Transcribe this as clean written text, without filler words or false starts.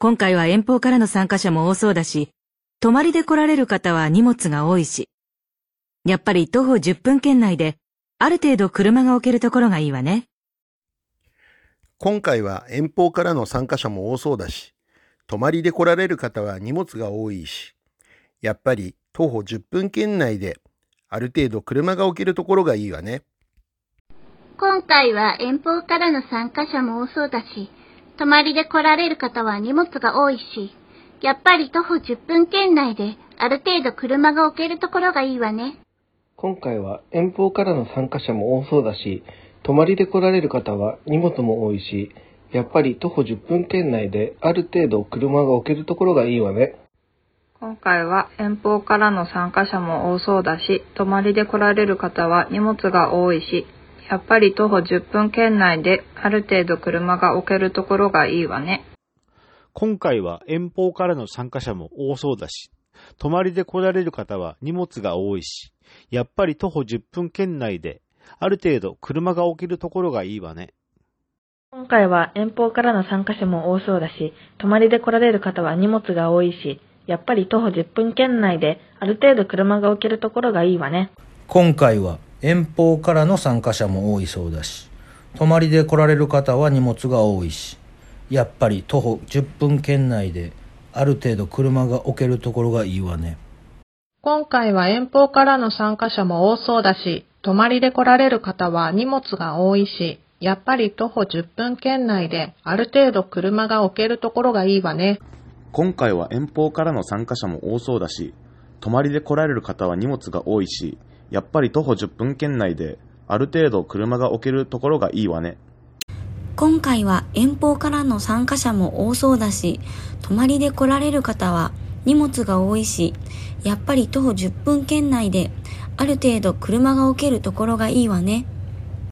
今回は遠方からの参加者も多そうだし、泊まりで来られる方は荷物が多いし、やっぱり徒歩10分圏内で、ある程度車が置けるところがいいわね。 今回は遠方からの参加者も多そうだし、泊まりで来られる方は荷物が多いし、やっぱり徒歩10分圏内で、ある程度車が置けるところがいいわね。 今回は遠方からの参加者も多そうだし、泊まりで来られる方は荷物が多いし、やっぱり徒歩10分圏内で、ある程度車が置けるところがいいわね。 今回は遠方からの参加者も多そうだし、泊まりで来られる方は荷物も多いし、やっぱり徒歩10分圏内である程度車が置けるところがいいわね。 今回は遠方からの参加者も多そうだし、泊まりで来られる方は荷物が多いし、やっぱり徒歩10分圏内である程度車が置けるところがいいわね。 今回は遠方からの参加者も多そうだし、泊まりで来られる方は荷物が多いし、やっぱり徒歩10分圏内である程度車が置けるところがいいわね。 今回は遠方からの参加者も多そうだし、泊まりで来られる方は荷物が多いし、やっぱり徒歩10分圏内である程度車が置けるところがいいわね。 今回は遠方からの参加者も多いそうだし、泊まりで来られる方は荷物が多いし、やっぱり徒歩10分圏内である程度車が置けるところがいいわね。 今回は遠方からの参加者も多そうだし、泊まりで来られる方は荷物が多いし、やっぱり徒歩10分圏内である程度車が置けるところがいいわね。 今回は遠方からの参加者も多そうだし、泊まりで来られる方は荷物が多いし、やっぱり徒歩10分圏内である程度車が置けるところがいいわね。 今回は遠方からの参加者も多そうだし、泊まりで来られる方は荷物が多いし、やっぱり徒歩10分圏内である程度車が置けるところがいいわね。